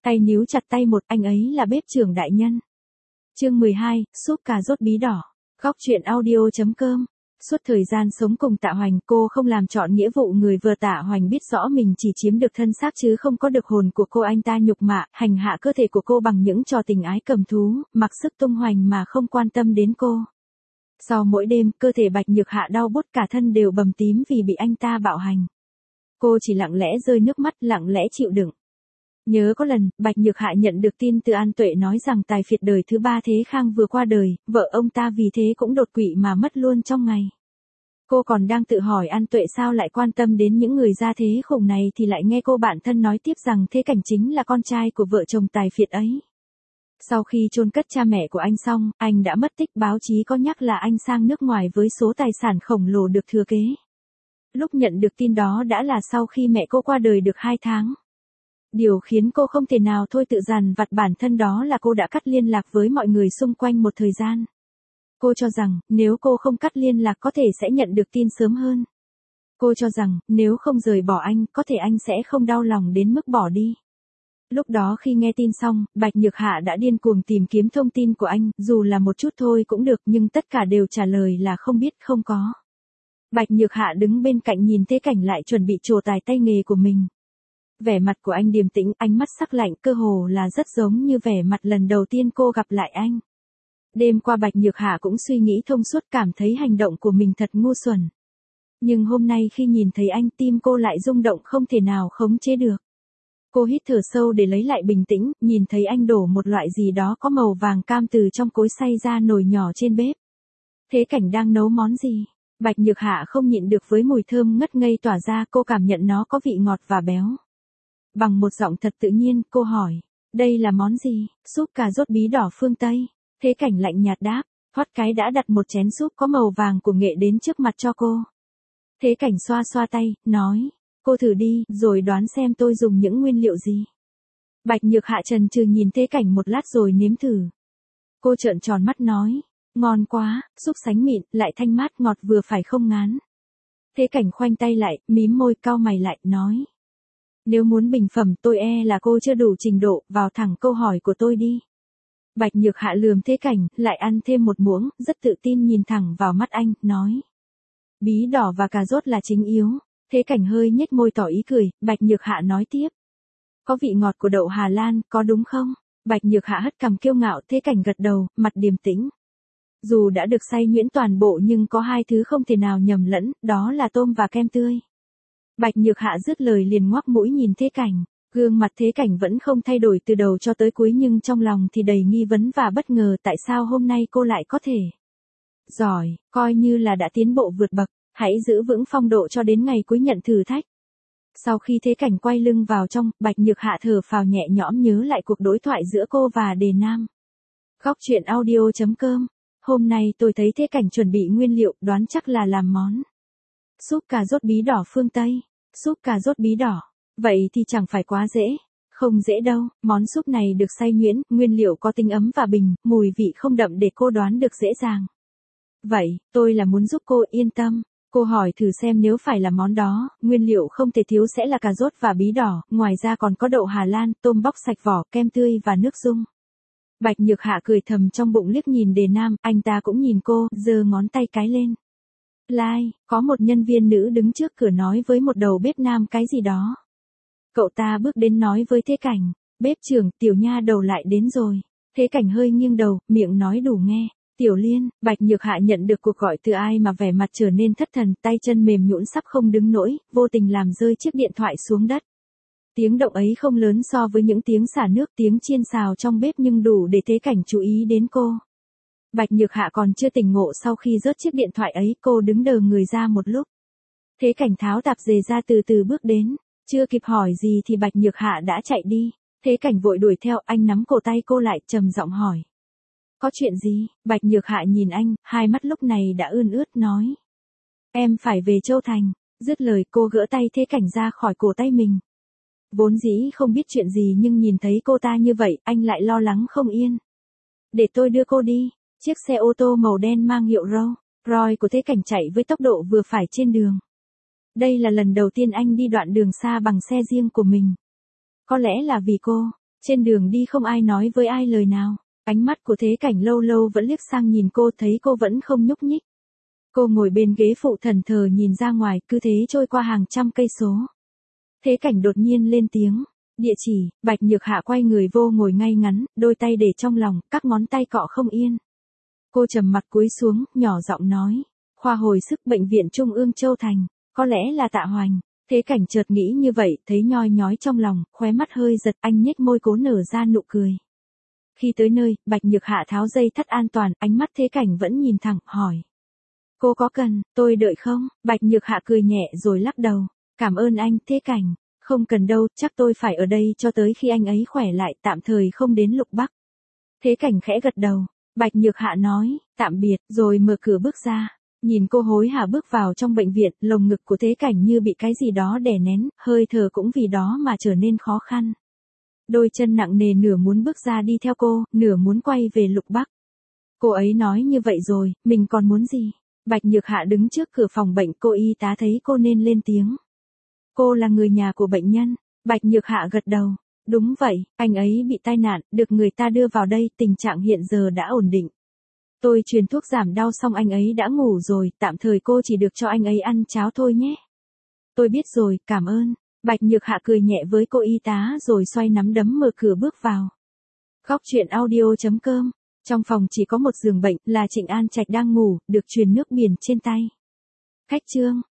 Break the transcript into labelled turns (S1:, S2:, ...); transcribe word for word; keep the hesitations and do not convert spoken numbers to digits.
S1: Tay níu chặt tay một, anh ấy là bếp trưởng đại nhân. Chương mười hai, súp cà rốt bí đỏ. Góc truyện audio chấm com. Suốt thời gian sống cùng Tạ Hoành, cô không làm trọn nghĩa vụ người vừa. Tạ Hoành biết rõ mình chỉ chiếm được thân xác chứ không có được hồn của cô. Anh ta nhục mạ, hành hạ cơ thể của cô bằng những trò tình ái cầm thú, mặc sức tung hoành mà không quan tâm đến cô. Sau mỗi đêm, cơ thể Bạch Nhược Hạ đau buốt, cả thân đều bầm tím vì bị anh ta bạo hành. Cô chỉ lặng lẽ rơi nước mắt, lặng lẽ chịu đựng. Nhớ có lần, Bạch Nhược Hạ nhận được tin từ An Tuệ nói rằng tài phiệt đời thứ ba Thế Khang vừa qua đời, vợ ông ta vì thế cũng đột quỵ mà mất luôn trong ngày. Cô còn đang tự hỏi An Tuệ sao lại quan tâm đến những người gia thế khủng này thì lại nghe cô bạn thân nói tiếp rằng Thế Cảnh chính là con trai của vợ chồng tài phiệt ấy. Sau khi chôn cất cha mẹ của anh xong, anh đã mất tích, báo chí có nhắc là anh sang nước ngoài với số tài sản khổng lồ được thừa kế. Lúc nhận được tin đó đã là sau khi mẹ cô qua đời được hai tháng. Điều khiến cô không thể nào thôi tự dằn vặt bản thân đó là cô đã cắt liên lạc với mọi người xung quanh một thời gian. Cô cho rằng, nếu cô không cắt liên lạc có thể sẽ nhận được tin sớm hơn. Cô cho rằng, nếu không rời bỏ anh, có thể anh sẽ không đau lòng đến mức bỏ đi. Lúc đó khi nghe tin xong, Bạch Nhược Hạ đã điên cuồng tìm kiếm thông tin của anh, dù là một chút thôi cũng được, nhưng tất cả đều trả lời là không biết, không có. Bạch Nhược Hạ đứng bên cạnh nhìn Thế Cảnh lại chuẩn bị trổ tài tay nghề của mình. Vẻ mặt của anh điềm tĩnh, ánh mắt sắc lạnh, cơ hồ là rất giống như vẻ mặt lần đầu tiên cô gặp lại anh. Đêm qua Bạch Nhược Hạ cũng suy nghĩ thông suốt, cảm thấy hành động của mình thật ngu xuẩn. Nhưng hôm nay khi nhìn thấy anh, tim cô lại rung động không thể nào khống chế được. Cô hít thở sâu để lấy lại bình tĩnh, nhìn thấy anh đổ một loại gì đó có màu vàng cam từ trong cối xay ra nồi nhỏ trên bếp. Thế Cảnh đang nấu món gì? Bạch Nhược Hạ không nhịn được với mùi thơm ngất ngây tỏa ra, cô cảm nhận nó có vị ngọt và béo. Bằng một giọng thật tự nhiên, cô hỏi, đây là món gì? Súp cà rốt bí đỏ phương Tây. Thế Cảnh lạnh nhạt đáp, thoát cái đã đặt một chén súp có màu vàng của nghệ đến trước mặt cho cô. Thế Cảnh xoa xoa tay, nói, cô thử đi, rồi đoán xem tôi dùng những nguyên liệu gì. Bạch Nhược Hạ chần chừ nhìn Thế Cảnh một lát rồi nếm thử. Cô trợn tròn mắt nói, ngon quá, súp sánh mịn, lại thanh mát ngọt vừa phải không ngán. Thế Cảnh khoanh tay lại, mím môi cau mày lại, nói. Nếu muốn bình phẩm tôi e là cô chưa đủ trình độ, vào thẳng câu hỏi của tôi đi. Bạch Nhược Hạ lườm Thế Cảnh, lại ăn thêm một muỗng, rất tự tin nhìn thẳng vào mắt anh, nói. Bí đỏ và cà rốt là chính yếu. Thế Cảnh hơi nhếch môi tỏ ý cười, Bạch Nhược Hạ nói tiếp. Có vị ngọt của đậu Hà Lan, có đúng không? Bạch Nhược Hạ hất cằm kiêu ngạo, Thế Cảnh gật đầu, mặt điềm tĩnh. Dù đã được xay nhuyễn toàn bộ nhưng có hai thứ không thể nào nhầm lẫn, đó là tôm và kem tươi. Bạch Nhược Hạ dứt lời liền ngoác mũi nhìn Thế Cảnh. Gương mặt Thế Cảnh vẫn không thay đổi từ đầu cho tới cuối nhưng trong lòng thì đầy nghi vấn và bất ngờ tại sao hôm nay cô lại có thể. Giỏi, coi như là đã tiến bộ vượt bậc, hãy giữ vững phong độ cho đến ngày cuối nhận thử thách. Sau khi Thế Cảnh quay lưng vào trong, Bạch Nhược Hạ thở phào nhẹ nhõm nhớ lại cuộc đối thoại giữa cô và Đề Nam. Góc truyện audio chấm com. Hôm nay tôi thấy Thế Cảnh chuẩn bị nguyên liệu, đoán chắc là làm món súp cà rốt bí đỏ phương Tây. Súp cà rốt bí đỏ. Vậy thì chẳng phải quá dễ. Không dễ đâu, món súp này được xay nhuyễn, nguyên liệu có tính ấm và bình, mùi vị không đậm để cô đoán được dễ dàng. Vậy, tôi là muốn giúp cô yên tâm. Cô hỏi thử xem nếu phải là món đó, nguyên liệu không thể thiếu sẽ là cà rốt và bí đỏ, ngoài ra còn có đậu Hà Lan, tôm bóc sạch vỏ, kem tươi và nước dung. Bạch Nhược Hạ cười thầm trong bụng liếc nhìn Đề Nam, anh ta cũng nhìn cô, giơ ngón tay cái lên. Lai, like, có một nhân viên nữ đứng trước cửa nói với một đầu bếp nam cái gì đó. Cậu ta bước đến nói với Thế Cảnh, bếp trưởng, tiểu nha đầu lại đến rồi. Thế Cảnh hơi nghiêng đầu, miệng nói đủ nghe. Tiểu Liên, Bạch Nhược Hạ nhận được cuộc gọi từ ai mà vẻ mặt trở nên thất thần, tay chân mềm nhũn sắp không đứng nổi, vô tình làm rơi chiếc điện thoại xuống đất. Tiếng động ấy không lớn so với những tiếng xả nước, tiếng chiên xào trong bếp nhưng đủ để Thế Cảnh chú ý đến cô. Bạch Nhược Hạ còn chưa tỉnh ngộ sau khi rớt chiếc điện thoại ấy, cô đứng đờ người ra một lúc. Thế Cảnh tháo tạp dề ra từ từ bước đến, chưa kịp hỏi gì thì Bạch Nhược Hạ đã chạy đi. Thế Cảnh vội đuổi theo, anh nắm cổ tay cô lại, trầm giọng hỏi. Có chuyện gì? Bạch Nhược Hạ nhìn anh, hai mắt lúc này đã ươn ướt, nói. Em phải về Châu Thành. Dứt lời cô gỡ tay Thế Cảnh ra khỏi cổ tay mình. Vốn dĩ không biết chuyện gì nhưng nhìn thấy cô ta như vậy, anh lại lo lắng không yên. Để tôi đưa cô đi. Chiếc xe ô tô màu đen mang hiệu Rolls Royce của Thế Cảnh chạy với tốc độ vừa phải trên đường. Đây là lần đầu tiên anh đi đoạn đường xa bằng xe riêng của mình. Có lẽ là vì cô. Trên đường đi không ai nói với ai lời nào. Ánh mắt của Thế Cảnh lâu lâu vẫn liếc sang nhìn cô, thấy cô vẫn không nhúc nhích. Cô ngồi bên ghế phụ thần thờ nhìn ra ngoài, cứ thế trôi qua hàng trăm cây số. Thế Cảnh đột nhiên lên tiếng. Địa chỉ. Bạch Nhược Hạ quay người vô ngồi ngay ngắn, đôi tay để trong lòng, các ngón tay cọ không yên. Cô trầm mặt cúi xuống, nhỏ giọng nói. Khoa hồi sức bệnh viện Trung ương Châu Thành. Có lẽ là Tạ Hoành. Thế Cảnh chợt nghĩ như vậy, thấy nhoi nhói trong lòng, khóe mắt hơi giật, anh nhếch môi cố nở ra nụ cười. Khi tới nơi, Bạch Nhược Hạ tháo dây thắt an toàn, ánh mắt Thế Cảnh vẫn nhìn thẳng, hỏi. Cô có cần, tôi đợi không? Bạch Nhược Hạ cười nhẹ rồi lắc đầu. Cảm ơn anh, Thế Cảnh. Không cần đâu, chắc tôi phải ở đây cho tới khi anh ấy khỏe lại, tạm thời không đến Lục Bắc. Thế Cảnh khẽ gật đầu. Bạch Nhược Hạ nói, tạm biệt, rồi mở cửa bước ra. Nhìn cô hối hả bước vào trong bệnh viện, lồng ngực của Thế Cảnh như bị cái gì đó đè nén, hơi thở cũng vì đó mà trở nên khó khăn. Đôi chân nặng nề nửa muốn bước ra đi theo cô, nửa muốn quay về Lục Bắc. Cô ấy nói như vậy rồi, mình còn muốn gì? Bạch Nhược Hạ đứng trước cửa phòng bệnh, cô y tá thấy cô nên lên tiếng. Cô là người nhà của bệnh nhân. Bạch Nhược Hạ gật đầu. Đúng vậy, anh ấy bị tai nạn, được người ta đưa vào đây, tình trạng hiện giờ đã ổn định. Tôi truyền thuốc giảm đau xong anh ấy đã ngủ rồi, tạm thời cô chỉ được cho anh ấy ăn cháo thôi nhé. Tôi biết rồi, cảm ơn. Bạch Nhược Hạ cười nhẹ với cô y tá rồi xoay nắm đấm mở cửa bước vào. Góc truyện audio chấm com. Trong phòng chỉ có một giường bệnh, là Trịnh An Trạch đang ngủ, được truyền nước biển trên tay. Khách trương.